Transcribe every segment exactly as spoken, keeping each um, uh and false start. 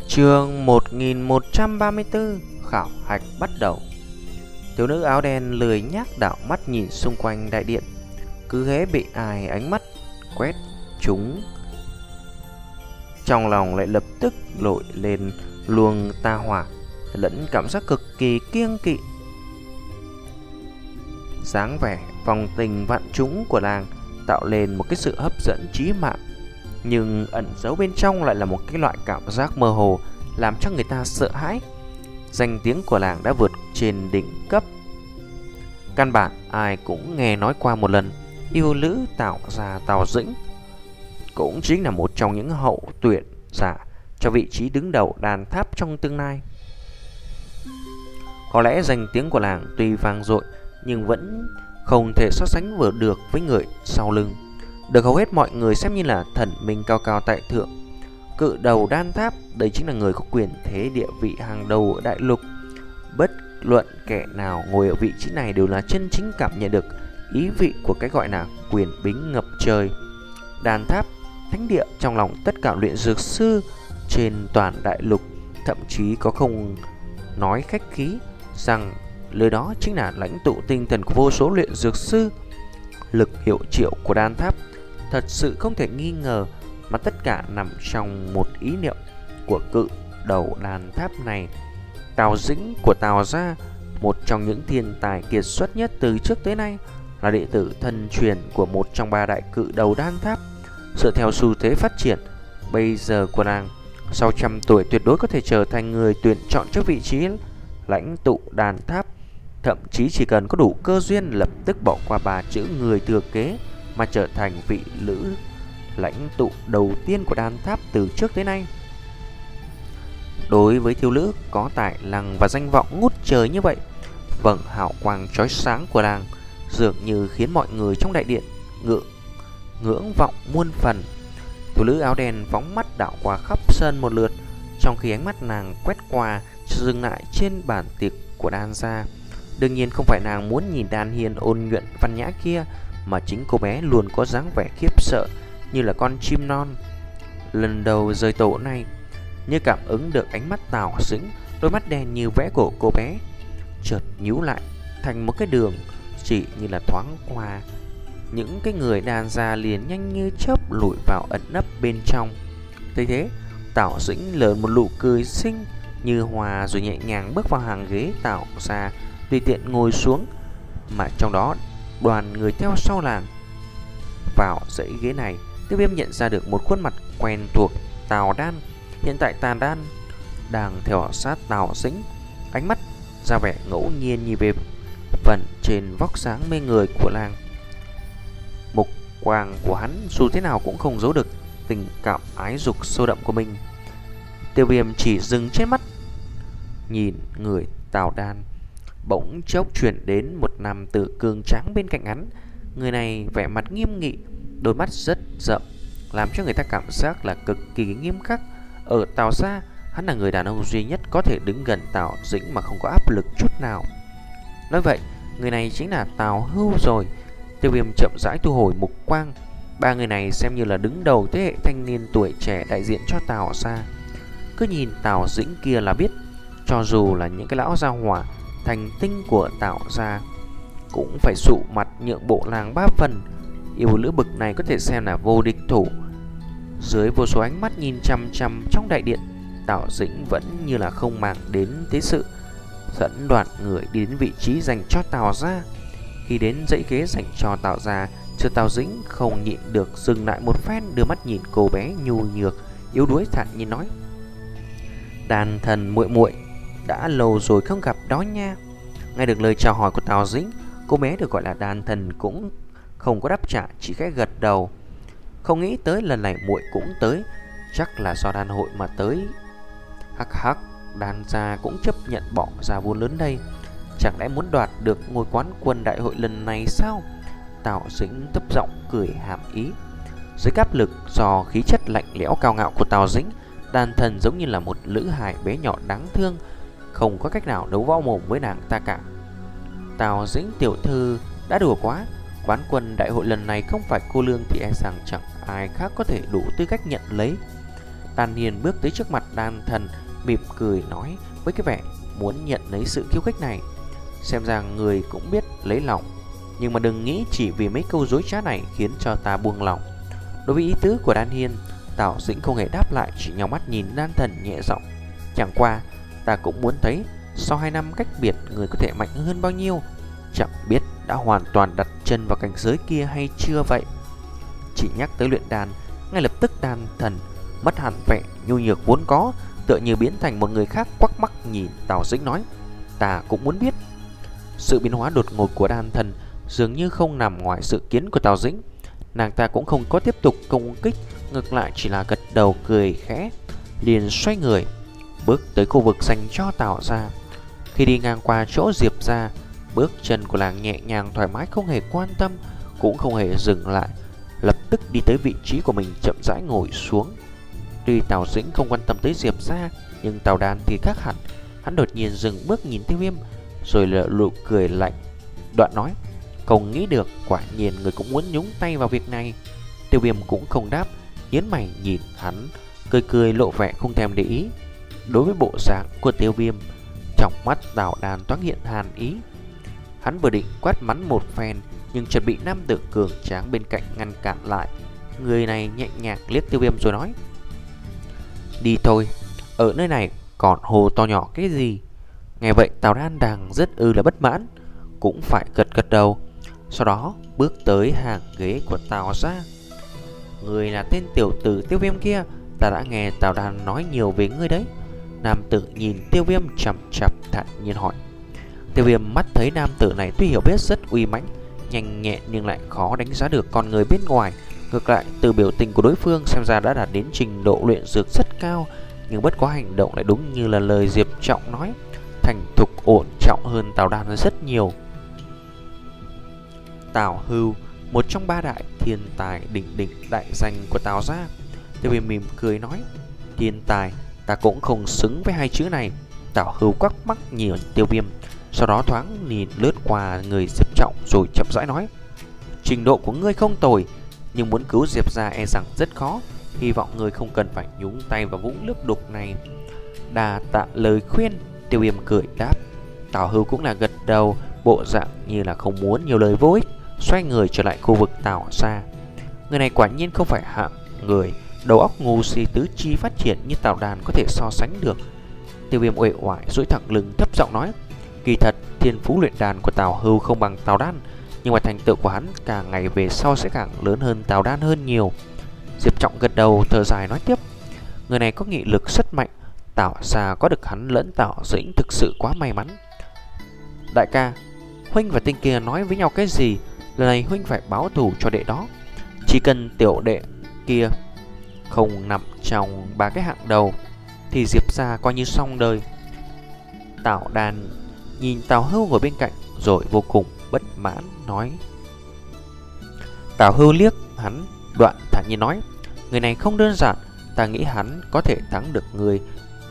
Chương một nghìn một trăm ba mươi tư. Khảo hạch bắt đầu. Thiếu nữ áo đen lười nhác đảo mắt nhìn xung quanh đại điện. Cứ hễ bị ai ánh mắt quét chúng, trong lòng lại lập tức nổi lên luồng ta hỏa lẫn cảm giác cực kỳ kiêng kỵ. Dáng vẻ phong tình vạn trũng của làng tạo lên một cái sự hấp dẫn chí mạng, nhưng ẩn giấu bên trong lại là một cái loại cảm giác mơ hồ làm cho người ta sợ hãi. Danh tiếng của làng đã vượt trên đỉnh cấp, căn bản ai cũng nghe nói qua một lần. Yêu nữ Tào gia Tào Dĩnh cũng chính là một trong những hậu tuyển giả cho vị trí đứng đầu đàn tháp trong tương lai. Có lẽ danh tiếng của làng tuy vang dội nhưng vẫn không thể so sánh vừa được với người sau lưng, được hầu hết mọi người xem như là thần minh cao cao tại thượng. Cự đầu đan tháp, đây chính là người có quyền thế địa vị hàng đầu ở đại lục. Bất luận kẻ nào ngồi ở vị trí này đều là chân chính cảm nhận được ý vị của cái gọi là quyền bính ngập trời. Đan tháp, thánh địa trong lòng tất cả luyện dược sư trên toàn đại lục, thậm chí có không nói khách khí rằng nơi đó chính là lãnh tụ tinh thần của vô số luyện dược sư. Lực hiệu triệu của đan tháp thật sự không thể nghi ngờ, mà tất cả nằm trong một ý niệm của cự đầu đàn tháp này. Tào Dĩnh của Tào gia, một trong những thiên tài kiệt xuất nhất từ trước tới nay, là đệ tử thân truyền của một trong ba đại cự đầu đan tháp. Dựa theo xu thế phát triển bây giờ của nàng, sau trăm tuổi tuyệt đối có thể trở thành người tuyển chọn cho vị trí lãnh tụ đàn tháp. Thậm chí chỉ cần có đủ cơ duyên, lập tức bỏ qua ba chữ người thừa kế mà trở thành vị nữ lãnh tụ đầu tiên của đan tháp từ trước tới nay. Đối với thiếu nữ có tài năng và danh vọng ngút trời như vậy, vầng hào quang chói sáng của nàng dường như khiến mọi người trong đại điện ngưỡng ngưỡng vọng muôn phần. Thiếu nữ áo đen phóng mắt đảo qua khắp sân một lượt, trong khi ánh mắt nàng quét qua dừng lại trên bàn tiệc của đan gia. Đương nhiên không phải nàng muốn nhìn đan hiền ôn nhuận văn nhã kia, mà chính cô bé luôn có dáng vẻ khiếp sợ như là con chim non lần đầu rời tổ này. Như cảm ứng được ánh mắt Tào Dĩnh, đôi mắt đen như vẽ của cô bé chợt nhíu lại thành một cái đường chỉ như là thoáng qua. Những cái người đàn gia liền nhanh như chớp lùi vào ẩn nấp bên trong. Thế thế, Tào Dĩnh lớn một nụ cười xinh như hoa rồi nhẹ nhàng bước vào hàng ghế Tào gia, tùy tiện ngồi xuống, mà trong đó đoàn người theo sau làng. Vào dãy ghế này, Tiêu Viêm nhận ra được một khuôn mặt quen thuộc, Tào Đan. Hiện tại Tào Đan đang theo sát Tào Dĩnh, ánh mắt ra vẻ ngẫu nhiên nhìn về phần trên vóc dáng mê người của làng. Mục quang của hắn dù thế nào cũng không giấu được tình cảm ái dục sâu đậm của mình. Tiêu Viêm chỉ dừng trên mắt nhìn người Tào Đan, bỗng chốc chuyển đến một nam tử cường tráng bên cạnh hắn. Người này vẻ mặt nghiêm nghị, đôi mắt rất rậm, làm cho người ta cảm giác là cực kỳ nghiêm khắc. Ở Tào gia, hắn là người đàn ông duy nhất có thể đứng gần Tào Dĩnh mà không có áp lực chút nào. Nói vậy, người này chính là Tào Hưu rồi. Tiêu Viêm chậm rãi thu hồi mục quang. Ba người này xem như là đứng đầu thế hệ thanh niên tuổi trẻ đại diện cho Tào gia. Cứ nhìn Tào Dĩnh kia là biết, cho dù là những cái lão gia hỏa thành tinh của Tào gia cũng phải sụ mặt nhượng bộ làng ba phần. Yêu nữ bực này có thể xem là vô địch thủ. Dưới vô số ánh mắt nhìn chăm chăm trong đại điện, Tào Dĩnh vẫn như là không màng đến thế sự, dẫn đoàn người đi đến vị trí dành cho Tào gia. Khi đến dãy ghế dành cho Tào gia, Sư Tào Dĩnh không nhịn được dừng lại một phen, đưa mắt nhìn cô bé nhu nhược yếu đuối thản nhiên nói: "Đàn thần muội muội, đã lâu rồi không gặp đó nha." Nghe được lời chào hỏi của Tào Dĩnh, cô bé được gọi là đàn thần cũng không có đáp trả, chỉ khẽ gật đầu. Không nghĩ tới lần này muội cũng tới, chắc là do đàn hội mà tới. Hắc hắc, đàn gia cũng chấp nhận bỏ ra vốn lớn đây, chẳng lẽ muốn đoạt được ngôi quán quân đại hội lần này sao? Tào Dĩnh thấp giọng cười hàm ý. Dưới áp lực do khí chất lạnh lẽo cao ngạo của Tào Dĩnh, đàn thần giống như là một lữ hài bé nhỏ đáng thương, không có cách nào đấu võ mồm với nàng ta cả. Tào Dĩnh tiểu thư đã đùa quá, quán quân đại hội lần này không phải cô lương thì e rằng chẳng ai khác có thể đủ tư cách nhận lấy. Đan Hiền bước tới trước mặt Đan Thần, mỉm cười nói với cái vẻ muốn nhận lấy sự khiêu khích này. Xem ra người cũng biết lấy lòng, nhưng mà đừng nghĩ chỉ vì mấy câu dối trá này khiến cho ta buông lòng. Đối với ý tứ của Đan Hiền, Tào Dĩnh không hề đáp lại, chỉ nhắm mắt nhìn Đan Thần nhẹ giọng: chẳng qua ta cũng muốn thấy sau hai năm cách biệt người có thể mạnh hơn bao nhiêu. Chẳng biết đã hoàn toàn đặt chân vào cảnh giới kia hay chưa vậy. Chỉ nhắc tới luyện đan, ngay lập tức Đan Thần mất hẳn vẻ nhu nhược vốn có, tựa như biến thành một người khác, quắc mắt nhìn Tào Dĩnh nói: ta cũng muốn biết. Sự biến hóa đột ngột của Đan Thần dường như không nằm ngoài dự kiến của Tào Dĩnh. Nàng ta cũng không có tiếp tục công kích, ngược lại chỉ là gật đầu cười khẽ, liền xoay người bước tới khu vực dành cho Tào gia. Khi đi ngang qua chỗ Diệp gia, bước chân của nàng nhẹ nhàng thoải mái, không hề quan tâm, cũng không hề dừng lại, lập tức đi tới vị trí của mình, chậm rãi ngồi xuống. Tuy Tào Dĩnh không quan tâm tới Diệp gia, nhưng Tào Đan thì khác hẳn. Hắn đột nhiên dừng bước nhìn Tiêu Viêm, rồi lợ nụ cười lạnh, đoạn nói: không nghĩ được, quả nhiên người cũng muốn nhúng tay vào việc này. Tiêu Viêm cũng không đáp, nhếch mày nhìn hắn, cười cười lộ vẻ không thèm để ý. Đối với bộ dạng của Tiêu Viêm, trong mắt Tào Đan thoáng hiện hàn ý. Hắn vừa định quát mắng một phen, nhưng chợt bị nam tử cường tráng bên cạnh ngăn cản lại. Người này nhẹ nhàng liếc Tiêu Viêm rồi nói: đi thôi, ở nơi này còn hồ to nhỏ cái gì. Nghe vậy Tào Đan đang rất ư là bất mãn, cũng phải gật gật đầu. Sau đó bước tới hàng ghế của Tào gia. Người là tên tiểu tử Tiêu Viêm kia, ta đã nghe Tào Đan nói nhiều về ngươi đấy. Nam tử nhìn Tiêu Viêm chằm chằm thản nhiên hỏi. Tiêu Viêm mắt thấy nam tử này tuy hiểu biết rất uy mãnh, nhanh nhẹn nhưng lại khó đánh giá được con người bên ngoài. Ngược lại, từ biểu tình của đối phương xem ra đã đạt đến trình độ luyện dược rất cao, nhưng bất quá hành động lại đúng như là lời Diệp Trọng nói, thành thục ổn trọng hơn Tào Đan rất nhiều. Tào Hưu, một trong ba đại thiên tài đỉnh đỉnh đại danh của Tào gia. Tiêu Viêm mỉm cười nói: thiên tài, ta cũng không xứng với hai chữ này. Tào Hưu quắc mắt nhìn Tiêu Viêm, sau đó thoáng nhìn lướt qua người Diệp Trọng rồi chậm rãi nói: trình độ của ngươi không tồi, nhưng muốn cứu Diệp gia e rằng rất khó. Hy vọng ngươi không cần phải nhúng tay vào vũng nước đục này. Đa tạ lời khuyên. Tiêu Viêm cười đáp. Tào Hưu cũng là gật đầu, bộ dạng như là không muốn nhiều lời vô ích, xoay người trở lại khu vực Tào gia. Người này quả nhiên không phải hạng người đầu óc ngu si tứ chi phát triển như Tào Đan có thể so sánh được. Tiêu Viêm uể oải duỗi thẳng lưng thấp giọng nói: kỳ thật thiên phú luyện đan của Tào Hưu không bằng Tào Đan, nhưng mà thành tựu của hắn càng ngày về sau sẽ càng lớn hơn Tào Đan hơn nhiều. Diệp Trọng gật đầu thở dài nói tiếp: người này có nghị lực rất mạnh, Tào gia có được hắn lẫn Tào Dĩnh thực sự quá may mắn. Đại ca, huynh và tên kia nói với nhau cái gì? Lần này huynh phải báo thù cho đệ đó. Chỉ cần tiểu đệ kia không nằm trong ba cái hạng đầu thì Diệp gia coi như xong đời. Tào Đan nhìn Tào Hưu ngồi bên cạnh rồi vô cùng bất mãn nói. Tào Hưu liếc hắn, đoạn thản nhiên nói: người này không đơn giản, ta nghĩ hắn có thể thắng được người.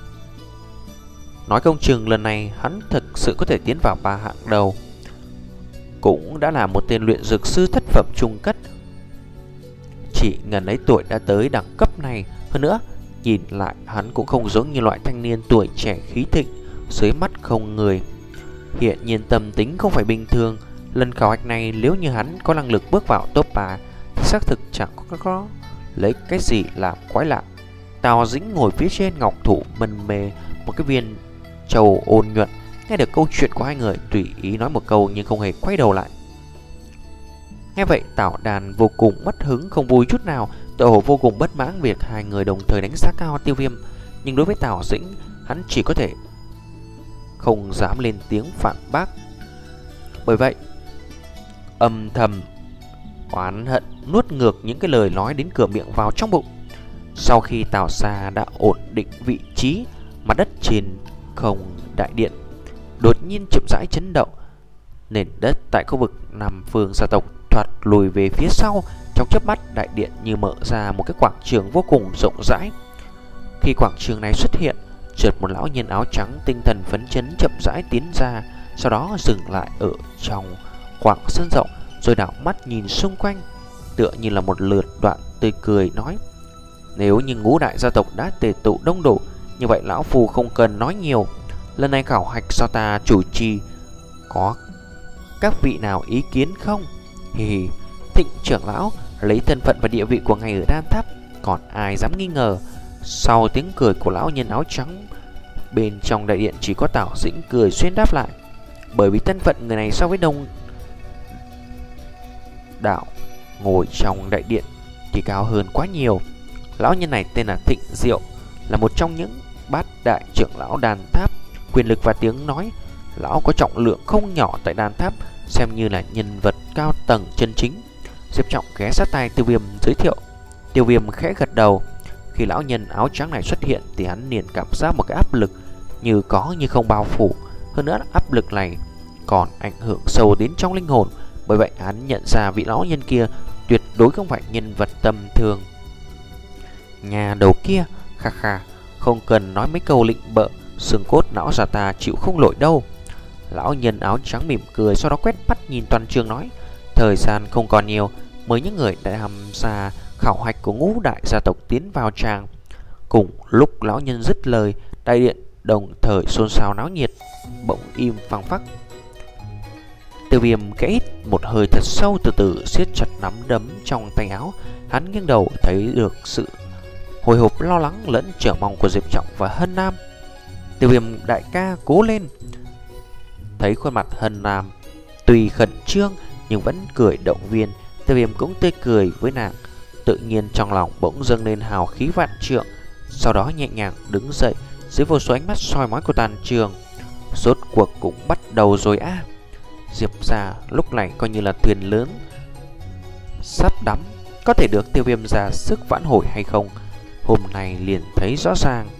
Nói không chừng lần này hắn thực sự có thể tiến vào ba hạng đầu. Cũng đã là một tên luyện dược sư thất phẩm trung cấp, chỉ ngần ấy tuổi đã tới đẳng cấp này. Hơn nữa, nhìn lại hắn cũng không giống như loại thanh niên tuổi trẻ khí thịnh, dưới mắt không người. Hiện nhiên tâm tính không phải bình thường. Lần khảo hạch này nếu như hắn có năng lực bước vào top ba thì xác thực chẳng có, có lấy cái gì làm quái lạ. Tào Dĩnh ngồi phía trên ngọc thủ mân mê một cái viên trầu ôn nhuận, nghe được câu chuyện của hai người tùy ý nói một câu nhưng không hề quay đầu lại. Nghe vậy Tào Đan vô cùng mất hứng, không vui chút nào, tựa hồ vô cùng bất mãn việc hai người đồng thời đánh giá cao Tiêu Viêm. Nhưng đối với Tào Dĩnh, hắn chỉ có thể không dám lên tiếng phản bác. Bởi vậy âm thầm oán hận nuốt ngược những cái lời nói đến cửa miệng vào trong bụng. Sau khi Tào gia đã ổn định vị trí, mặt đất trên không đại điện đột nhiên chậm rãi chấn động. Nền đất tại khu vực Nam Phương gia tộc thoạt lùi về phía sau. Trong chớp mắt, đại điện như mở ra một cái quảng trường vô cùng rộng rãi. Khi quảng trường này xuất hiện, chợt một lão nhân áo trắng tinh thần phấn chấn chậm rãi tiến ra, sau đó dừng lại ở trong quảng sân rộng, rồi đảo mắt nhìn xung quanh, tựa như là một lượt đoạn tươi cười nói: Nếu như ngũ đại gia tộc đã tề tụ đông đủ, như vậy lão phu không cần nói nhiều. Lần này khảo hạch do ta chủ trì, có các vị nào ý kiến không? Hì hì, Thịnh trưởng lão lấy thân phận và địa vị của ngài ở Đan Tháp, còn ai dám nghi ngờ. Sau tiếng cười của lão nhân áo trắng, bên trong đại điện chỉ có Tào Dĩnh cười xuyên đáp lại. Bởi vì thân phận người này so với đông đạo ngồi trong đại điện thì cao hơn quá nhiều. Lão nhân này tên là Thịnh Diệu, là một trong những bát đại trưởng lão Đan Tháp. Quyền lực và tiếng nói, lão có trọng lượng không nhỏ tại Đan Tháp, xem như là nhân vật cao tầng chân chính. Diệp Trọng ghé sát tai Tiêu Viêm giới thiệu. Tiêu Viêm khẽ gật đầu. Khi lão nhân áo trắng này xuất hiện thì hắn liền cảm giác một cái áp lực như có như không bao phủ. Hơn nữa áp lực này còn ảnh hưởng sâu đến trong linh hồn. Bởi vậy hắn nhận ra vị lão nhân kia tuyệt đối không phải nhân vật tầm thường. Nhà đầu kia, kha kha, không cần nói mấy câu lịnh bợ, xương cốt não già ta chịu không nổi đâu. Lão nhân áo trắng mỉm cười, sau đó quét mắt nhìn toàn trường nói. Thời gian không còn nhiều, mới những người đã tham gia khảo hạch của ngũ đại gia tộc tiến vào tràng. Cùng lúc lão nhân dứt lời, đại điện đồng thời xôn xao náo nhiệt, bỗng im phăng phắc. Tiêu Viêm khẽ hít một hơi thật sâu, từ từ siết chặt nắm đấm trong tay áo. Hắn nghiêng đầu thấy được sự hồi hộp lo lắng lẫn chờ mong của Diệp Trọng và Hân Nam. Tiêu Viêm đại ca cố lên. Thấy khuôn mặt Hân Nam tuy khẩn trương nhưng vẫn cười động viên, Tiêu Viêm cũng tươi cười với nàng. Tự nhiên trong lòng bỗng dâng lên hào khí vạn trượng. Sau đó nhẹ nhàng đứng dậy dưới vô số ánh mắt soi mói của toàn trường. Rốt cuộc cũng bắt đầu rồi á. Diệp gia lúc này coi như là thuyền lớn sắp đắm, có thể được Tiêu Viêm ra sức vãn hồi hay không, hôm nay liền thấy rõ ràng.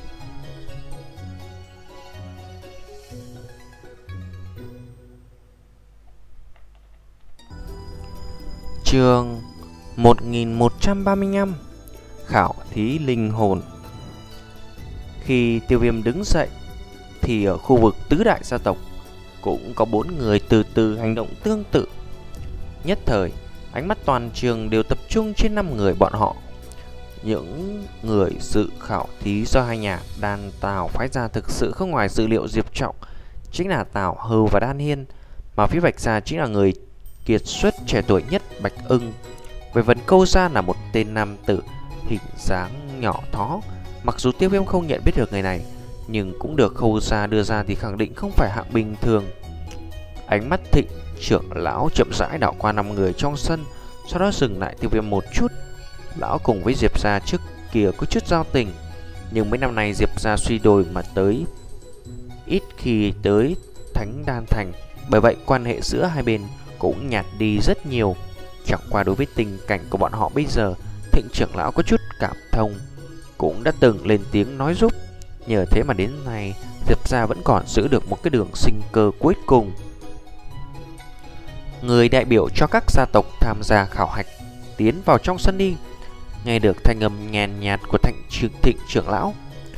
Chương một nghìn một trăm ba mươi lăm, khảo thí linh hồn. Khi Tiêu Viêm đứng dậy thì ở khu vực tứ đại gia tộc cũng có bốn người từ từ hành động tương tự. Nhất thời, ánh mắt toàn trường đều tập trung trên năm người bọn họ. Những người dự khảo thí do hai nhà Đan Tào phái ra thực sự không ngoài dự liệu Diệp Trọng, chính là Tào Hưu và Đan Hiên, mà phía Bạch gia chính là người kiệt xuất trẻ tuổi nhất Bạch Ưng. Về phần Câu gia là một tên nam tử hình dáng nhỏ thó. Mặc dù Tiêu Viêm không nhận biết được người này, nhưng cũng được Khâu gia đưa ra thì khẳng định không phải hạng bình thường. Ánh mắt Thịnh trưởng lão chậm rãi đảo qua năm người trong sân, sau đó dừng lại Tiêu Viêm một chút. Lão cùng với Diệp gia trước kia có chút giao tình, nhưng mấy năm nay Diệp gia suy đồi mà tới ít khi tới Thánh Đan Thành, bởi vậy quan hệ giữa hai bên cũng nhạt đi rất nhiều. Chẳng qua đối với tình cảnh của bọn họ bây giờ, Thịnh trưởng lão có chút cảm thông, cũng đã từng lên tiếng nói giúp. Nhờ thế mà đến nay Diệp gia vẫn còn giữ được một cái đường sinh cơ cuối cùng. Người đại biểu cho các gia tộc tham gia khảo hạch tiến vào trong sân đi. Nghe được thanh âm nhàn nhạt của Thịnh trưởng, Thịnh trưởng lão,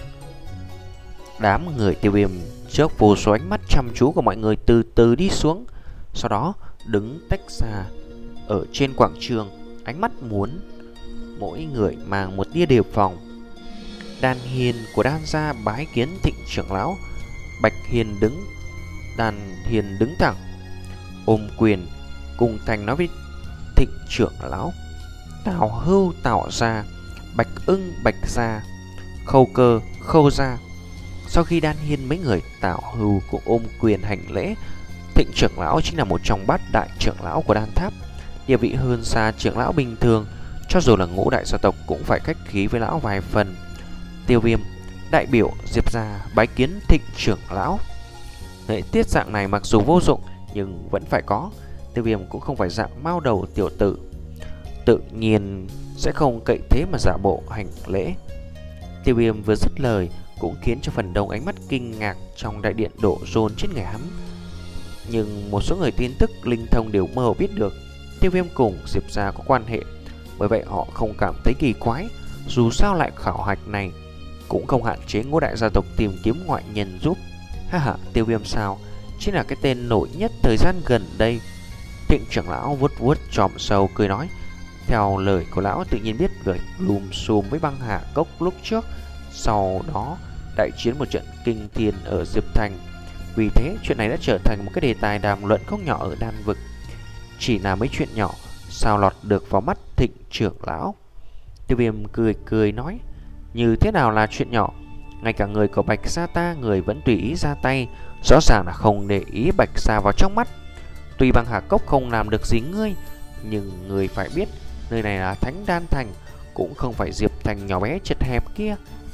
đám người Tiêu Viêm trước vô số ánh mắt chăm chú của mọi người từ từ đi xuống, sau đó đứng tách ra ở trên quảng trường, ánh mắt muốn mỗi người mang một tia đề phòng. Đan Hiền của Đan gia bái kiến Thịnh trưởng lão. Bạch Hiền đứng Đan Hiền đứng thẳng, ôm quyền cùng thành nói với Thịnh trưởng lão. Tào Hưu Tào gia, Bạch Ưng Bạch gia, Khâu Cơ Khâu gia. Sau khi Đan Hiên mấy người Tào Hưu cũng ôm quyền hành lễ. Thịnh trưởng lão chính là một trong bát đại trưởng lão của Đan Tháp, địa vị hơn xa trưởng lão bình thường, cho dù là ngũ đại gia tộc cũng phải khách khí với lão vài phần. Tiêu Viêm đại biểu Diệp gia bái kiến Thịnh trưởng lão. Lễ tiết dạng này mặc dù vô dụng nhưng vẫn phải có. Tiêu Viêm cũng không phải dạng mao đầu tiểu tử, tự nhiên sẽ không cậy thế mà giả bộ hành lễ. Tiêu Viêm vừa dứt lời cũng khiến cho phần đông ánh mắt kinh ngạc trong đại điện đổ dồn trên người hắn. Nhưng một số người tin tức linh thông đều mơ hồ biết được Tiêu Viêm cùng Diệp gia có quan hệ, bởi vậy họ không cảm thấy kỳ quái. Dù sao lại khảo hạch này cũng không hạn chế ngũ đại gia tộc tìm kiếm ngoại nhân giúp. Ha ha, Tiêu Viêm sao chính là cái tên nổi nhất thời gian gần đây. Thịnh trưởng lão vuốt vuốt chòm sâu cười nói. Theo lời của lão tự nhiên biết việc lùm xùm với băng hà cốc lúc trước, sau đó đại chiến một trận kinh thiên ở Diệp Thành. Vì thế chuyện này đã trở thành một cái đề tài đàm luận không nhỏ ở đan vực. Chỉ là mấy chuyện nhỏ sao lọt được vào mắt Thịnh trưởng lão? Tiêu Viêm cười cười nói, như thế nào là chuyện nhỏ? Ngay cả người của Bạch Sa ta người vẫn tùy ý ra tay, rõ ràng là không để ý Bạch Sa vào trong mắt. Tuy băng hà cốc không làm được gì ngươi, nhưng người phải biết nơi này là Thánh Đan Thành, cũng không phải Diệp Thành nhỏ bé chật hẹp kia.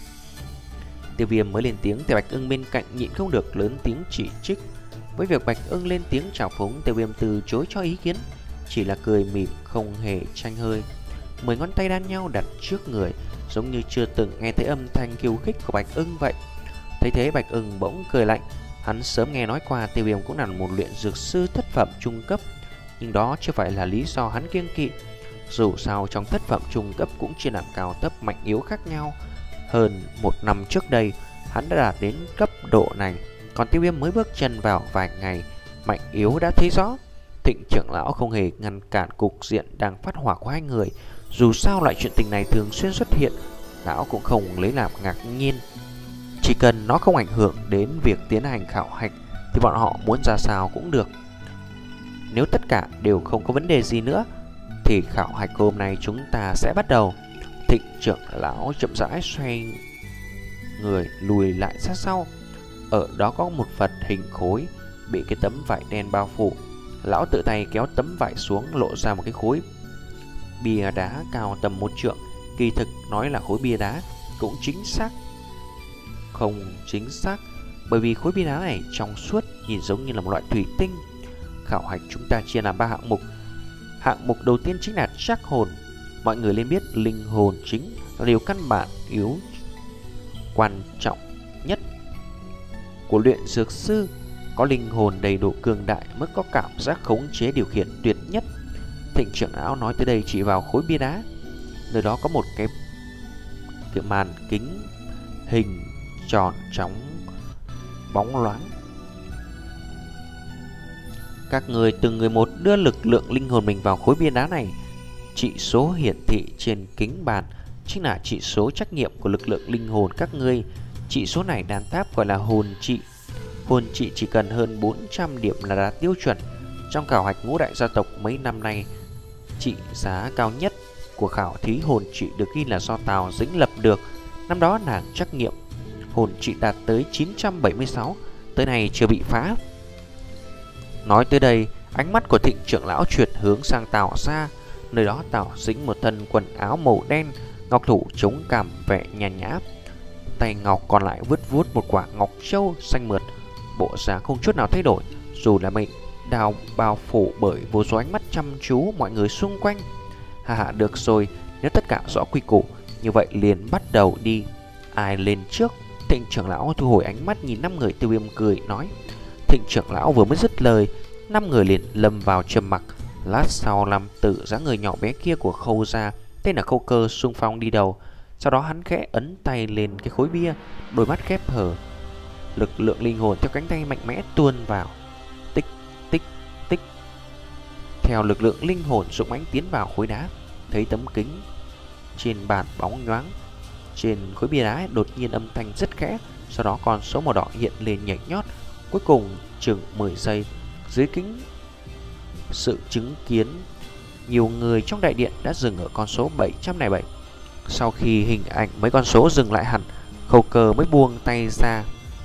Tiêu Viêm mới lên tiếng thì Bạch Ưng bên cạnh nhịn không được lớn tiếng chỉ trích. Với việc Bạch Ưng lên tiếng chào phúng, Tiêu Viêm từ chối cho ý kiến, chỉ là cười mỉm không hề tranh hơi. Mười ngón tay đan nhau đặt trước người, giống như chưa từng nghe thấy âm thanh khiêu khích của Bạch Ưng vậy. Thấy thế Bạch Ưng bỗng cười lạnh. Hắn sớm nghe nói qua Tiêu Viêm cũng là một luyện dược sư thất phẩm trung cấp, nhưng đó chưa phải là lý do hắn kiêng kỵ. Dù sao trong thất phẩm trung cấp cũng chia làm cao thấp mạnh yếu khác nhau. Hơn một năm trước đây hắn đã đạt đến cấp độ này, còn Tiêu Viêm mới bước chân vào vài ngày, mạnh yếu đã thấy rõ. Thịnh trưởng lão không hề ngăn cản cục diện đang phát hỏa của hai người. Dù sao loại chuyện tình này thường xuyên xuất hiện, lão cũng không lấy làm ngạc nhiên. Chỉ cần nó không ảnh hưởng đến việc tiến hành khảo hạch thì bọn họ muốn ra sao cũng được. Nếu tất cả đều không có vấn đề gì nữa thì khảo hạch hôm nay chúng ta sẽ bắt đầu. Thịnh trưởng lão chậm rãi xoay người lùi lại sát sau. Ở đó có một vật hình khối bị cái tấm vải đen bao phủ. Lão tự tay kéo tấm vải xuống, lộ ra một cái khối bia đá cao tầm một trượng. Kỳ thực nói là khối bia đá cũng chính xác không chính xác, bởi vì khối bia đá này trong suốt, nhìn giống như là một loại thủy tinh. Khảo hạch chúng ta chia làm ba hạng mục. Hạng mục đầu tiên chính là trắc hồn. Mọi người nên biết linh hồn chính là điều căn bản yếu quan trọng nhất của luyện dược sư. Có linh hồn đầy đủ cường đại mới có cảm giác khống chế điều khiển tuyệt nhất. Thịnh trưởng lão nói tới đây chỉ vào khối bia đá. Nơi đó có một cái, cái màn kính hình tròn trống bóng loáng. Các người từng người một đưa lực lượng linh hồn mình vào khối bia đá này. Chỉ số hiển thị trên kính bàn chính là chỉ số trắc nghiệm của lực lượng linh hồn các ngươi. Chỉ số này đan tháp gọi là hồn trị. Hồn trị chỉ cần hơn bốn trăm điểm là đạt tiêu chuẩn. Trong khảo hạch ngũ đại gia tộc mấy năm nay, trị giá cao nhất của khảo thí hồn trị được ghi là do Tào Dĩnh lập được. Năm đó nàng trắc nghiệm hồn trị đạt tới chín trăm bảy mươi sáu, tới nay chưa bị phá. Nói tới đây, ánh mắt của Thịnh trưởng lão chuyển hướng sang Tào gia. Nơi đó Tào Dĩnh một thân quần áo màu đen, ngọc thủ chống cằm vẻ nhàn nhã. Tay ngọc còn lại vứt vuốt một quả ngọc châu xanh mượt, bộ dáng không chút nào thay đổi, dù là mệnh đào bao phủ bởi vô số ánh mắt chăm chú mọi người xung quanh. Hà hà, được rồi, nếu tất cả rõ quy củ, như vậy liền bắt đầu đi. Ai lên trước? Thịnh trưởng lão thu hồi ánh mắt nhìn năm người. Tiêu Viêm cười nói. Thịnh trưởng lão vừa mới dứt lời, năm người liền lâm vào trầm mặc. Lát sau, Lam Tử dáng người nhỏ bé kia của Khâu gia, tên là Khâu Cơ, xung phong đi đầu. Sau đó hắn khẽ ấn tay lên cái khối bia, đôi mắt khép hờ. Lực lượng linh hồn theo cánh tay mạnh mẽ tuôn vào. Tích tích tích. Theo lực lượng linh hồn dũng mãnh tiến vào khối đá, thấy tấm kính trên bàn bóng nhoáng. Trên khối bia đá đột nhiên âm thanh rất khẽ, sau đó con số màu đỏ hiện lên nhảy nhót. Cuối cùng chừng mười giây, dưới kính sự chứng kiến, nhiều người trong đại điện đã dừng ở con số bảy trăm lẻ bảy. Sau khi hình ảnh mấy con số dừng lại hẳn, Khâu Cơ mới buông tay ra.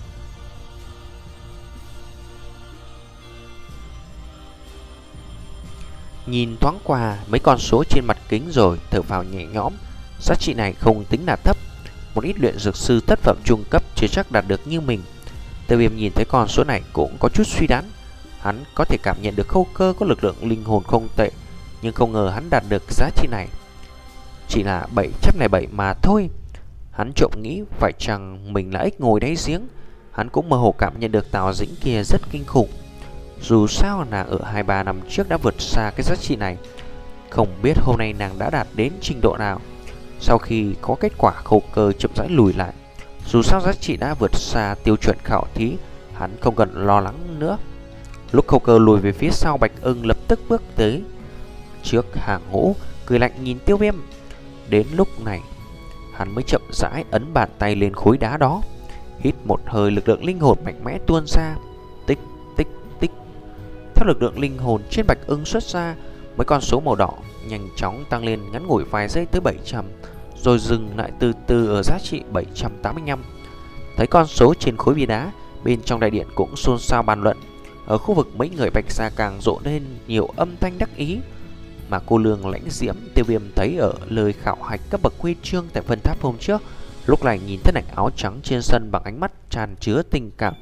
Nhìn thoáng qua mấy con số trên mặt kính rồi thở vào nhẹ nhõm. Giá trị này không tính là thấp, một ít luyện dược sư thất phẩm trung cấp chưa chắc đạt được như mình. Tiêu Viêm nhìn thấy con số này cũng có chút suy đoán. Hắn có thể cảm nhận được Khâu Cơ có lực lượng linh hồn không tệ, nhưng không ngờ hắn đạt được giá trị này chỉ là bảy trăm lẻ bảy mà thôi. Hắn trộm nghĩ phải chăng mình là ếch ngồi đáy giếng. Hắn cũng mơ hồ cảm nhận được Tào Dĩnh kia rất kinh khủng. Dù sao nàng ở hai ba năm trước đã vượt xa cái giá trị này. Không biết hôm nay nàng đã đạt đến trình độ nào. Sau khi có kết quả, Khâu Cơ chậm rãi lùi lại. Dù sao giá trị đã vượt xa tiêu chuẩn khảo thí, hắn không cần lo lắng nữa. Lúc Khâu Cơ lùi về phía sau, Bạch Ưng lập tức bước tới trước hàng ngũ, cười lạnh nhìn Tiêu Viêm. Đến lúc này hắn mới chậm rãi ấn bàn tay lên khối đá đó, hít một hơi, lực lượng linh hồn mạnh mẽ tuôn ra. Tích tích tích. Theo lực lượng linh hồn trên Bạch Ưng xuất ra, mấy con số màu đỏ nhanh chóng tăng lên, ngắn ngủi vài giây tới bảy trăm, rồi dừng lại từ từ ở giá trị bảy trăm tám mươi lăm. Thấy con số trên khối bia đá, bên trong đại điện cũng xôn xao bàn luận. Ở khu vực mấy người Bạch gia càng rộ lên nhiều âm thanh đắc ý. Mà cô lương lãnh diễm Tiêu Viêm thấy ở lời khảo hạch cấp bậc huy chương tại phân tháp hôm trước, lúc này nhìn thân ảnh áo trắng trên sân bằng ánh mắt tràn chứa tình cảm.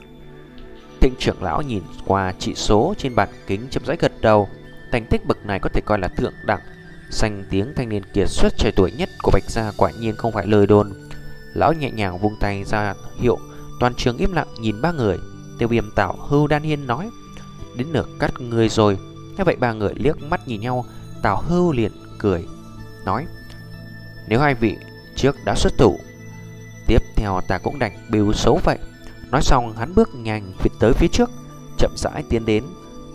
Thịnh trưởng lão nhìn qua chỉ số trên bàn kính chậm rãi gật đầu. Thành tích bậc này có thể coi là thượng đẳng. Danh tiếng thanh niên kiệt xuất trẻ tuổi nhất của Bạch gia quả nhiên không phải lời đồn. Lão nhẹ nhàng vung tay ra hiệu, toàn trường im lặng nhìn ba người. Tiêu Viêm, Tào Hưu, Đan Hiên nói: đến nửa cắt người rồi. Nghe vậy ba người liếc mắt nhìn nhau. Tào Hưu liền cười nói: nếu hai vị trước đã xuất thủ, tiếp theo ta cũng đành bêu xấu vậy. Nói xong hắn bước nhanh phía tới phía trước, chậm rãi tiến đến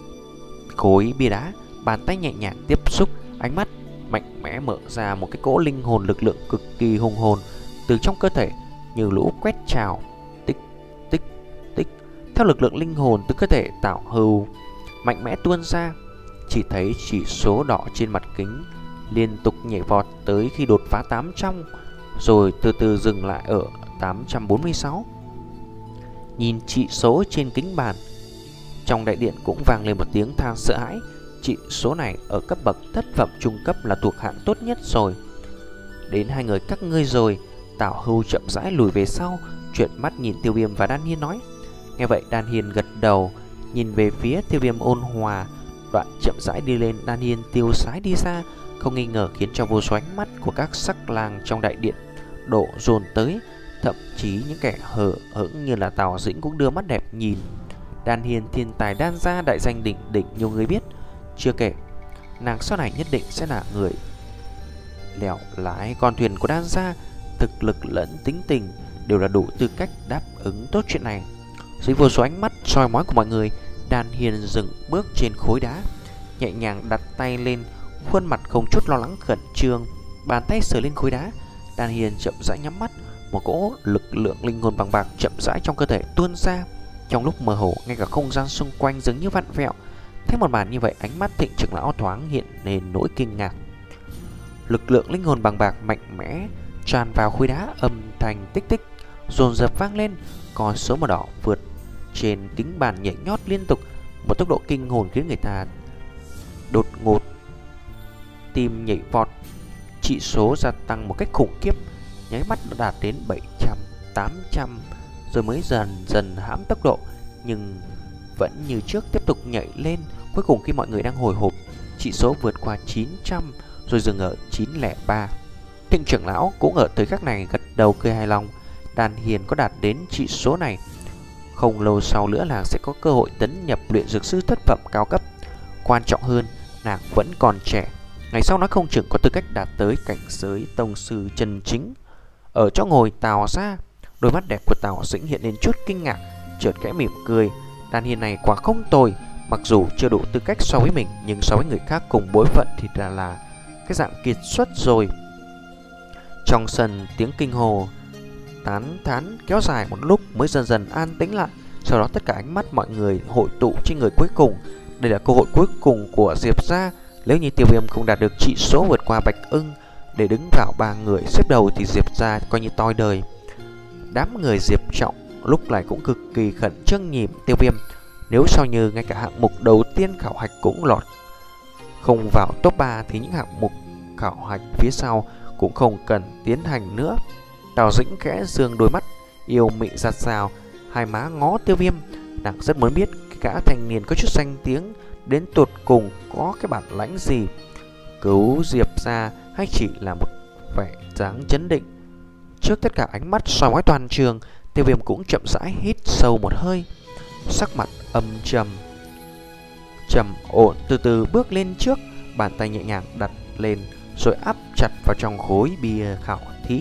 khối bia đá, bàn tay nhẹ nhàng tiếp xúc, ánh mắt mạnh mẽ mở ra một cái cỗ linh hồn lực lượng cực kỳ hùng hồn từ trong cơ thể như lũ quét trào. Tích tích tích. Theo lực lượng linh hồn từ cơ thể Tào Hưu mạnh mẽ tuôn ra, chỉ thấy chỉ số đỏ trên mặt kính liên tục nhảy vọt tới khi đột phá tám trăm, rồi từ từ dừng lại ở tám trăm bốn mươi sáu. Nhìn chỉ số trên kính bàn, trong đại điện cũng vang lên một tiếng than sợ hãi. Chỉ số này ở cấp bậc thất phẩm trung cấp là thuộc hạng tốt nhất rồi. Đến hai người các ngươi rồi. Tào Hưu chậm rãi lùi về sau, chuyển mắt nhìn Tiêu Viêm và Đan Hiên nói. Nghe vậy Đan Hiên gật đầu, nhìn về phía Tiêu Viêm ôn hòa, đoạn chậm rãi đi lên. Đan Hiên tiêu sái đi xa, không nghi ngờ khiến cho vô số ánh mắt của các sắc lang trong đại điện đổ dồn tới. Thậm chí những kẻ hờ hững như là Tào Dĩnh cũng đưa mắt đẹp nhìn. Đan Hiên thiên tài đan gia, đại danh đỉnh đỉnh nhiều người biết. Chưa kể nàng sau này nhất định sẽ là người lèo lái con thuyền của đan gia, thực lực lẫn tính tình đều là đủ tư cách đáp ứng tốt chuyện này. Dưới vô số ánh mắt soi mói của mọi người, Đan Hiên dừng bước trên khối đá, nhẹ nhàng đặt tay lên, khuôn mặt không chút lo lắng khẩn trương. Bàn tay sờ lên khối đá, Đan Hiên chậm rãi nhắm mắt. Một cỗ lực lượng linh hồn bằng bạc chậm rãi trong cơ thể tuôn ra. Trong lúc mơ hồ, ngay cả không gian xung quanh dường như vặn vẹo. Thấy một màn như vậy, ánh mắt Thịnh trưởng lão thoáng hiện lên nỗi kinh ngạc. Lực lượng linh hồn bằng bạc mạnh mẽ tràn vào khối đá, âm thanh tích tích dồn dập vang lên. Con số màu đỏ vượt trên kính bàn nhảy nhót liên tục, một tốc độ kinh hồn khiến người ta đột ngột tim nhảy vọt. Chỉ số gia tăng một cách khủng khiếp, nháy mắt đã đạt đến bảy trăm, tám trăm, rồi mới dần dần hãm tốc độ, nhưng vẫn như trước tiếp tục nhảy lên. Cuối cùng khi mọi người đang hồi hộp, chỉ số vượt qua chín trăm, rồi dừng ở chín không ba. Thịnh trưởng lão cũng ở thời khắc này gật đầu cười hài lòng. Đan Hiên có đạt đến chỉ số này, không lâu sau nữa là sẽ có cơ hội tấn nhập luyện dược sư thất phẩm cao cấp. Quan trọng hơn, nàng vẫn còn trẻ, ngày sau nó không chừng có tư cách đạt tới cảnh giới tông sư chân chính. Ở chỗ ngồi Tào ra, đôi mắt đẹp của Tào Dĩnh hiện lên chút kinh ngạc, chợt khẽ mỉm cười. Đan Hiên này quả không tồi, mặc dù chưa đủ tư cách so với mình, nhưng so với người khác cùng bối phận thì là là cái dạng kiệt xuất rồi. Trong sân tiếng kinh hồ tán thán kéo dài một lúc mới dần dần an tĩnh lại. Sau đó tất cả ánh mắt mọi người hội tụ trên người cuối cùng. Đây là cơ hội cuối cùng của Diệp gia. Nếu như Tiêu Viêm không đạt được chỉ số vượt qua Bạch Ưng để đứng vào ba người xếp đầu thì Diệp gia coi như toi đời. Đám người Diệp Trọng lúc này cũng cực kỳ khẩn trương nhìn Tiêu Viêm. Nếu sau như ngay cả hạng mục đầu tiên khảo hạch cũng lọt không vào top ba thì những hạng mục khảo hạch phía sau cũng không cần tiến hành nữa. Tào Dĩnh khẽ dương đôi mắt yêu mị giặt rào, hai má ngó Tiêu Viêm. Nàng rất muốn biết cái gã thanh niên có chút danh tiếng đến tột cùng có cái bản lãnh gì, cứu Diệp ra hay chỉ là một vẻ dáng chấn định. Trước tất cả ánh mắt soi mói toàn trường, Tiêu Viêm cũng chậm rãi hít sâu một hơi, sắc mặt âm trầm trầm ổn từ từ bước lên trước, bàn tay nhẹ nhàng đặt lên rồi áp chặt vào trong khối bia khảo thí.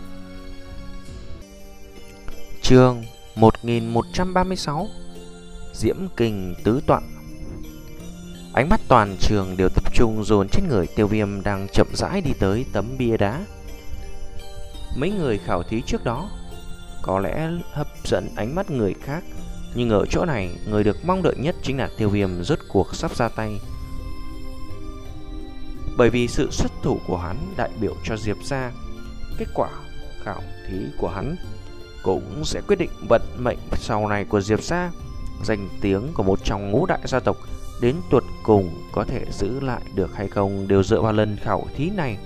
Chương một nghìn một trăm ba mươi sáu. diễm kình tứ tọa. Ánh mắt toàn trường đều tập trung dồn trên người Tiêu Viêm đang chậm rãi đi tới tấm bia đá. Mấy người khảo thí trước đó có lẽ hấp dẫn ánh mắt người khác, nhưng ở chỗ này, người được mong đợi nhất chính là Tiêu Viêm rốt cuộc sắp ra tay. Bởi vì sự xuất thủ của hắn đại biểu cho Diệp gia, kết quả khảo thí của hắn cũng sẽ quyết định vận mệnh sau này của Diệp gia. Danh tiếng của một trong ngũ đại gia tộc đến tuột cùng có thể giữ lại được hay không đều dựa vào lần khảo thí này.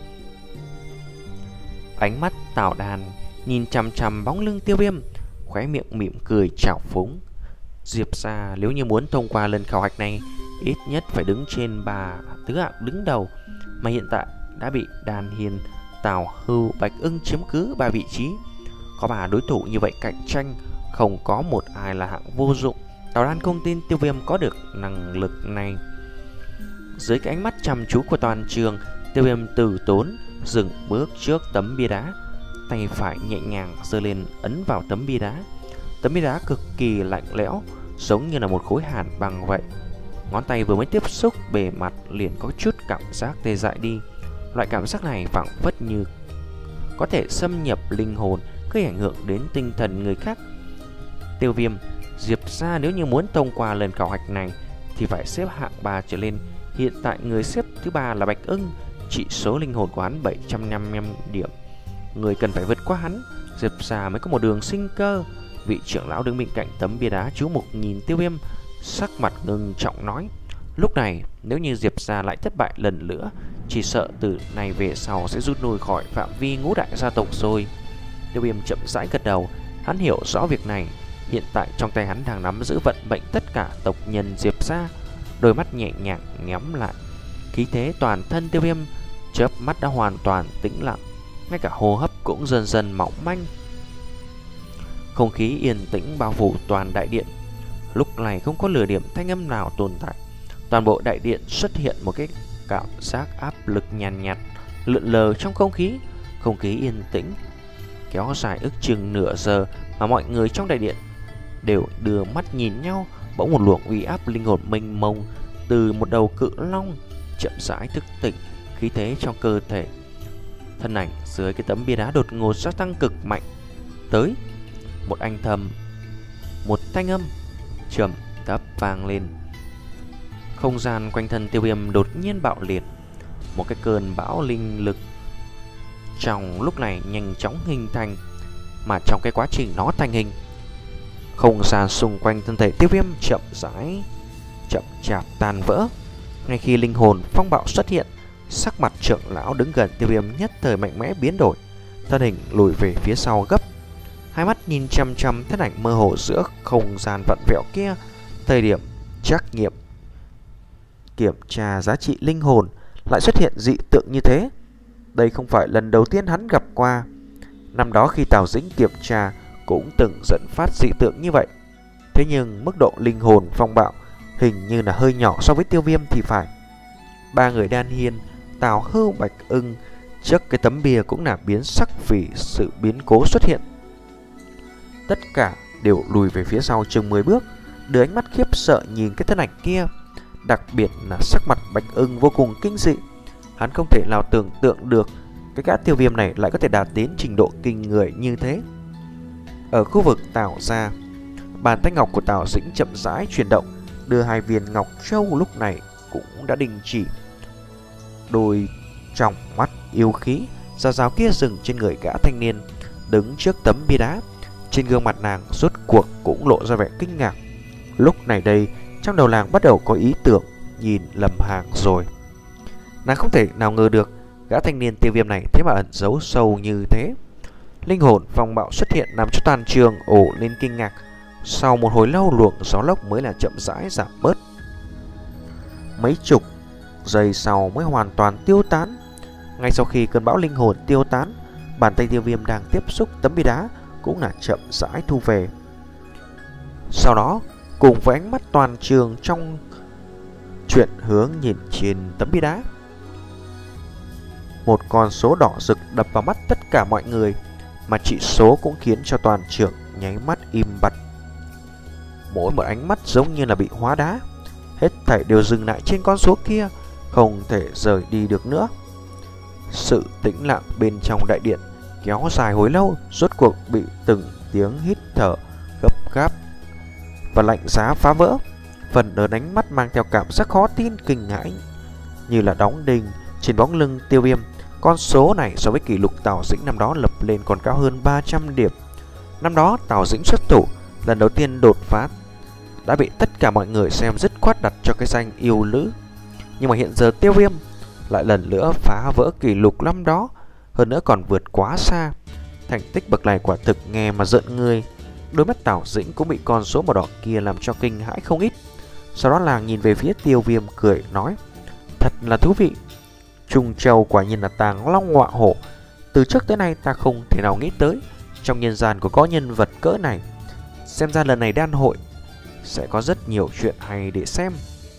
Ánh mắt Tào Đàn nhìn chằm chằm bóng lưng Tiêu Viêm, khóe miệng mỉm cười trào phúng. Diệp gia nếu như muốn thông qua lần khảo hạch này, ít nhất phải đứng trên ba tứ hạng đứng đầu, mà hiện tại đã bị Đan Hiên, Tào Hưu, Bạch Ưng chiếm cứ ba vị trí. Có ba đối thủ như vậy cạnh tranh, không có một ai là hạng vô dụng. Tào Đan không tin Tiêu Viêm có được năng lực này. Dưới cái ánh mắt chăm chú của toàn trường, Tiêu Viêm từ tốn dừng bước trước tấm bia đá, tay phải nhẹ nhàng giơ lên ấn vào tấm bia đá. Tấm bia đá cực kỳ lạnh lẽo, giống như là một khối hàn băng vậy. Ngón tay vừa mới tiếp xúc bề mặt liền có chút cảm giác tê dại đi. Loại cảm giác này phảng phất như có thể xâm nhập linh hồn, gây ảnh hưởng đến tinh thần người khác. Tiêu Viêm, Diệp gia nếu như muốn thông qua lần khảo hạch này thì phải xếp hạng ba trở lên. Hiện tại người xếp thứ ba là Bạch Ưng, chỉ số linh hồn của hắn bảy trăm năm mươi lăm điểm. Người cần phải vượt qua hắn, Diệp gia mới có một đường sinh cơ. Vị trưởng lão đứng bên cạnh tấm bia đá chú mục nhìn Tiêu Viêm, sắc mặt ngưng trọng nói: lúc này nếu như Diệp gia lại thất bại lần nữa, chỉ sợ từ này về sau sẽ rút lui khỏi phạm vi ngũ đại gia tộc rồi. Tiêu Viêm chậm rãi gật đầu, hắn hiểu rõ việc này. Hiện tại trong tay hắn đang nắm giữ vận mệnh tất cả tộc nhân Diệp gia. Đôi mắt nhẹ nhàng nhắm lại, khí thế toàn thân Tiêu Viêm chớp mắt đã hoàn toàn tĩnh lặng, ngay cả hô hấp cũng dần dần mỏng manh. Không khí yên tĩnh bao phủ toàn đại điện. Lúc này không có lửa điểm thanh âm nào tồn tại. Toàn bộ đại điện xuất hiện một cái cảm giác áp lực nhàn nhạt, nhạt lượn lờ trong không khí. Không khí yên tĩnh kéo dài ước chừng nửa giờ, mà mọi người trong đại điện đều đưa mắt nhìn nhau. Bỗng một luồng uy áp linh hồn mênh mông từ một đầu cự long chậm rãi thức tỉnh, khí thế trong cơ thể. Thân ảnh dưới cái tấm bia đá đột ngột gia tăng cực mạnh. Tới một anh thầm, một thanh âm trầm thấp vang lên. Không gian quanh thân Tiêu Viêm đột nhiên bạo liệt, một cái cơn bão linh lực trong lúc này nhanh chóng hình thành. Mà trong cái quá trình nó thành hình, không gian xung quanh thân thể Tiêu Viêm chậm rãi chậm chạp tan vỡ. Ngay khi linh hồn phong bạo xuất hiện, sắc mặt trưởng lão đứng gần Tiêu Viêm nhất thời mạnh mẽ biến đổi, thân hình lùi về phía sau gấp, hai mắt nhìn chăm chăm thân ảnh mơ hồ giữa không gian vặn vẹo kia. Thời điểm trắc nghiệm kiểm tra giá trị linh hồn lại xuất hiện dị tượng như thế. Đây không phải lần đầu tiên hắn gặp qua. Năm đó khi Tào Dĩnh kiểm tra cũng từng dẫn phát dị tượng như vậy. Thế nhưng mức độ linh hồn phong bạo hình như là hơi nhỏ so với Tiêu Viêm thì phải. Ba người Đan Hiên, Tào Hưu, Bạch Ưng trước cái tấm bia cũng là biến sắc vì sự biến cố xuất hiện. Tất cả đều lùi về phía sau chừng mười bước, đưa ánh mắt khiếp sợ nhìn cái thân ảnh kia. Đặc biệt là sắc mặt Bạch Ưng vô cùng kinh dị. Hắn không thể nào tưởng tượng được cái gã Tiêu Viêm này lại có thể đạt đến trình độ kinh người như thế. Ở khu vực Tào gia, bàn tay ngọc của Tào Dĩnh chậm rãi chuyển động, đưa hai viên ngọc châu lúc này cũng đã đình chỉ. Đôi tròng mắt yêu khí rào rào kia dừng trên người gã thanh niên đứng trước tấm bia đá. Trên gương mặt nàng rốt cuộc cũng lộ ra vẻ kinh ngạc. Lúc này đây, trong đầu nàng bắt đầu có ý tưởng nhìn lầm hàng rồi. Nàng không thể nào ngờ được gã thanh niên Tiêu Viêm này thế mà ẩn giấu sâu như thế. Linh hồn phong bạo xuất hiện làm cho toàn trường ồ lên kinh ngạc. Sau một hồi lâu luồng gió lốc mới là chậm rãi giảm bớt. Mấy chục giây sau mới hoàn toàn tiêu tán. Ngay sau khi cơn bão linh hồn tiêu tán, bàn tay Tiêu Viêm đang tiếp xúc tấm bia đá cũng là chậm rãi thu về. Sau đó, cùng với ánh mắt toàn trường trong chuyện hướng nhìn trên tấm bia đá, một con số đỏ rực đập vào mắt tất cả mọi người, mà chỉ số cũng khiến cho toàn trường nháy mắt im bặt. mỗi một ánh mắt giống như là bị hóa đá. Hết thảy đều dừng lại trên con số kia, không thể rời đi được nữa. Sự tĩnh lặng bên trong đại điện kéo dài hồi lâu, rốt cuộc bị từng tiếng hít thở gấp gáp và lạnh giá phá vỡ. Phần lớn ánh mắt mang theo cảm giác khó tin kinh hãi, như là đóng đinh trên bóng lưng Tiêu Viêm. Con số này so với kỷ lục Tào Dĩnh năm đó lập lên còn cao hơn ba trăm điểm. Năm đó Tào Dĩnh xuất thủ lần đầu tiên đột phá đã bị tất cả mọi người xem dứt khoát đặt cho cái danh yêu nữ. Nhưng mà hiện giờ Tiêu Viêm lại lần nữa phá vỡ kỷ lục năm đó, hơn nữa còn vượt quá xa. Thành tích bậc này quả thực nghe mà giận người. Đôi mắt Tào Dĩnh cũng bị con số màu đỏ kia làm cho kinh hãi không ít. Sau đó là nhìn về phía Tiêu Viêm cười nói: thật là thú vị. Trung Châu quả nhiên là tàng long ngọa hổ. Từ trước tới nay ta không thể nào nghĩ tới trong nhân gian có có nhân vật cỡ này. Xem ra lần này đan hội sẽ có rất nhiều chuyện hay để xem.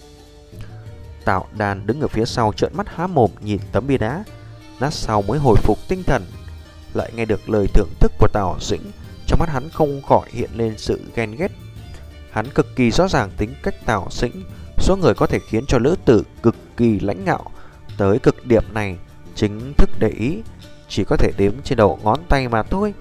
Tào Đan đứng ở phía sau trợn mắt há mồm nhìn tấm bia đá. Lát sau mới hồi phục tinh thần, lại nghe được lời thưởng thức của Tào Dĩnh. Trong mắt hắn không khỏi hiện lên sự ghen ghét. Hắn cực kỳ rõ ràng tính cách Tào Dĩnh. Số người có thể khiến cho lữ tử cực kỳ lãnh ngạo tới cực điểm này, chính thức để ý chỉ có thể đếm trên đầu ngón tay mà thôi.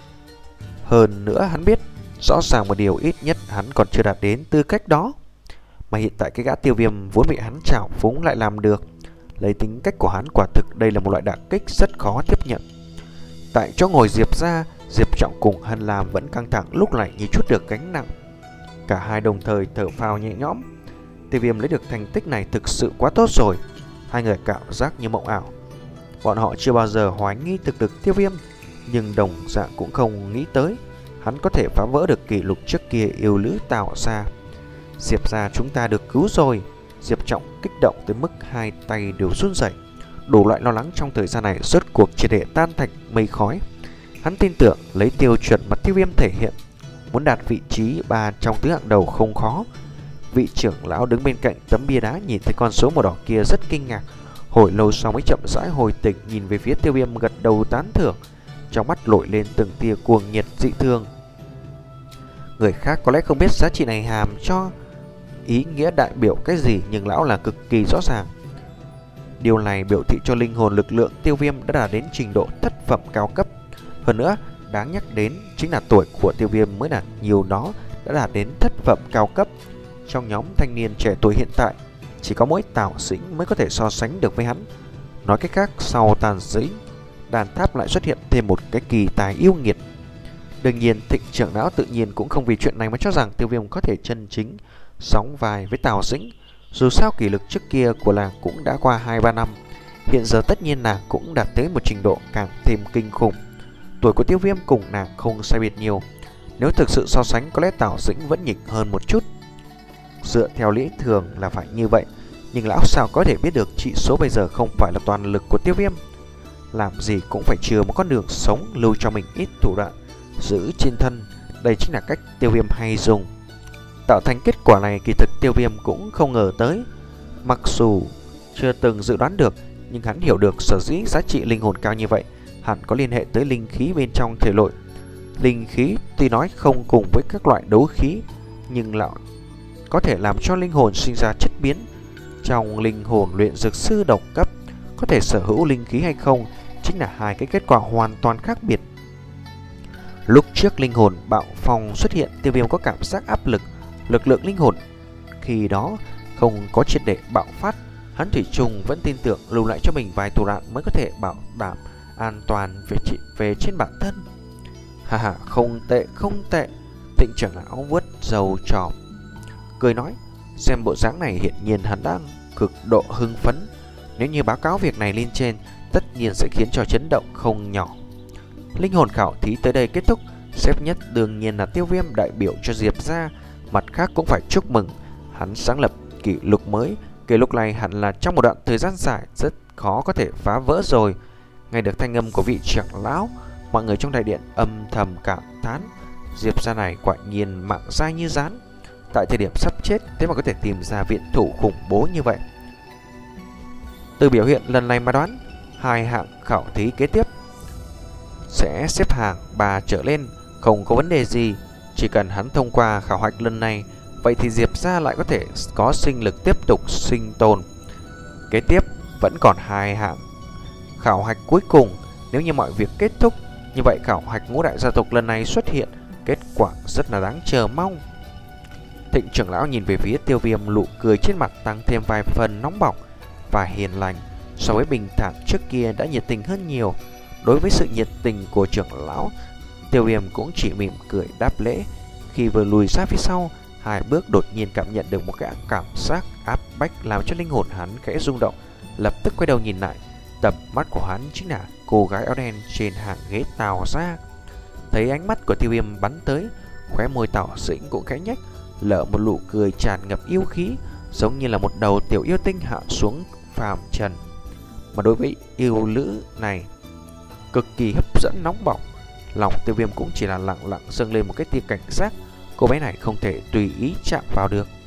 Hơn nữa hắn biết rõ ràng một điều, ít nhất hắn còn chưa đạt đến tư cách đó. Mà hiện tại cái gã Tiêu Viêm vốn bị hắn trào phúng lại làm được. Lấy tính cách của hắn, quả thực đây là một loại đả kích rất khó tiếp nhận. Tại chỗ ngồi Diệp ra, Diệp Trọng cùng Hân Lam vẫn căng thẳng, lúc này như chút được gánh nặng. Cả hai đồng thời thở phào nhẹ nhõm. Tiêu Viêm lấy được thành tích này thực sự quá tốt rồi. Hai người cảm giác như mộng ảo. Bọn họ chưa bao giờ hoài nghi thực lực Tiêu Viêm, nhưng đồng dạng cũng không nghĩ tới hắn có thể phá vỡ được kỷ lục trước kia yêu nữ tạo ra. Diệp ra chúng ta được cứu rồi. Diệp Trọng kích động tới mức hai tay đều run rẩy. Đủ loại lo lắng trong thời gian này rốt cuộc triệt để tan thành mây khói. Hắn tin tưởng lấy tiêu chuẩn mà Tiêu Viêm thể hiện, muốn đạt vị trí ba trong tứ hạng đầu không khó. Vị trưởng lão đứng bên cạnh tấm bia đá nhìn thấy con số màu đỏ kia rất kinh ngạc. Hồi lâu sau mới chậm rãi hồi tỉnh, nhìn về phía Tiêu Viêm gật đầu tán thưởng, trong mắt lội lên từng tia cuồng nhiệt dị thường. Người khác có lẽ không biết giá trị này hàm cho ý nghĩa đại biểu cái gì, nhưng lão là cực kỳ rõ ràng. Điều này biểu thị cho linh hồn lực lượng Tiêu Viêm đã đạt đến trình độ thất phẩm cao cấp. Hơn nữa, đáng nhắc đến chính là tuổi của Tiêu Viêm mới đạt nhiều đó đã đạt đến thất phẩm cao cấp. Trong nhóm thanh niên trẻ tuổi hiện tại, chỉ có mỗi Tào Dĩnh mới có thể so sánh được với hắn. Nói cách khác, sau Tàn Dĩnh, đàn tháp lại xuất hiện thêm một cái kỳ tài yêu nghiệt. Đương nhiên, Thịnh trưởng lão tự nhiên cũng không vì chuyện này mà cho rằng Tiêu Viêm có thể chân chính sóng vai với Tào Dĩnh. Dù sao kỷ lực trước kia của nàng cũng đã qua hai ba năm, hiện giờ tất nhiên nàng cũng đạt tới một trình độ càng thêm kinh khủng. Tuổi của Tiêu Viêm cùng nàng không sai biệt nhiều. Nếu thực sự so sánh, có lẽ Tào Dĩnh vẫn nhỉnh hơn một chút. Dựa theo lý thường là phải như vậy, nhưng lão sao có thể biết được trị số bây giờ không phải là toàn lực của Tiêu Viêm. Làm gì cũng phải chừa một con đường sống, lưu cho mình ít thủ đoạn giữ trên thân. Đây chính là cách Tiêu Viêm hay dùng. Tạo thành kết quả này kỳ thực Tiêu Viêm cũng không ngờ tới. Mặc dù chưa từng dự đoán được, nhưng hắn hiểu được sở dĩ giá trị linh hồn cao như vậy hẳn có liên hệ tới linh khí bên trong thể nội. Linh khí tuy nói không cùng với các loại đấu khí, nhưng lão có thể làm cho linh hồn sinh ra chất biến. Trong linh hồn luyện dược sư độc cấp, có thể sở hữu linh khí hay không chính là hai cái kết quả hoàn toàn khác biệt. Lúc trước linh hồn bạo phong xuất hiện, Tiêu Viêm có cảm giác áp lực. Lực lượng linh hồn khi đó không có triệt để bạo phát. Hắn thủy chung vẫn tin tưởng lưu lại cho mình vài thủ đoạn mới có thể bảo đảm an toàn về, về trên bản thân. Hà hà, không tệ không tệ. Thịnh trưởng lão vuốt râu tròm cười nói, xem bộ dáng này hiện nhiên hắn đang cực độ hưng phấn. Nếu như báo cáo việc này lên trên, tất nhiên sẽ khiến cho chấn động không nhỏ. Linh hồn khảo thí tới đây kết thúc. Xếp nhất đương nhiên là Tiêu Viêm đại biểu cho Diệp ra. Mặt khác cũng phải chúc mừng hắn sáng lập kỷ lục mới. Kỷ lục này hẳn là trong một đoạn thời gian dài rất khó có thể phá vỡ rồi. Nghe được thanh âm của vị trưởng lão, mọi người trong đại điện âm thầm cảm thán. Diệp ra này quả nhiên mạng dai như rán. Tại thời điểm sắp chết, thế mà có thể tìm ra viện thủ khủng bố như vậy. Từ biểu hiện lần này mà đoán, hai hạng khảo thí kế tiếp sẽ xếp hàng ba trở lên, không có vấn đề gì. Chỉ cần hắn thông qua khảo hạch lần này, vậy thì Diệp gia lại có thể có sinh lực tiếp tục sinh tồn. Kế tiếp vẫn còn hai hạng khảo hạch cuối cùng. Nếu như mọi việc kết thúc, như vậy khảo hạch ngũ đại gia tộc lần này xuất hiện kết quả rất là đáng chờ mong. Thịnh trưởng lão nhìn về phía Tiêu Viêm, nụ cười trên mặt tăng thêm vài phần nóng bỏng và hiền lành. So với bình thản trước kia đã nhiệt tình hơn nhiều. Đối với sự nhiệt tình của trưởng lão, Tiêu Viêm cũng chỉ mỉm cười đáp lễ. Khi vừa lùi ra phía sau hai bước, đột nhiên cảm nhận được một cái cảm giác áp bách làm cho linh hồn hắn khẽ rung động. Lập tức quay đầu nhìn lại, tầm mắt của hắn chính là cô gái áo đen trên hàng ghế Tào gia. Thấy ánh mắt của Tiêu Viêm bắn tới, khóe môi Tào Dĩnh cũng khẽ nhếch, lở một nụ cười tràn ngập yêu khí, giống như là một đầu tiểu yêu tinh hạ xuống phàm trần. Mà đối với yêu nữ này cực kỳ hấp dẫn nóng bỏng, lòng Tiêu Viêm cũng chỉ là lặng lặng dâng lên một cái tia cảnh giác. Cô bé này không thể tùy ý chạm vào được.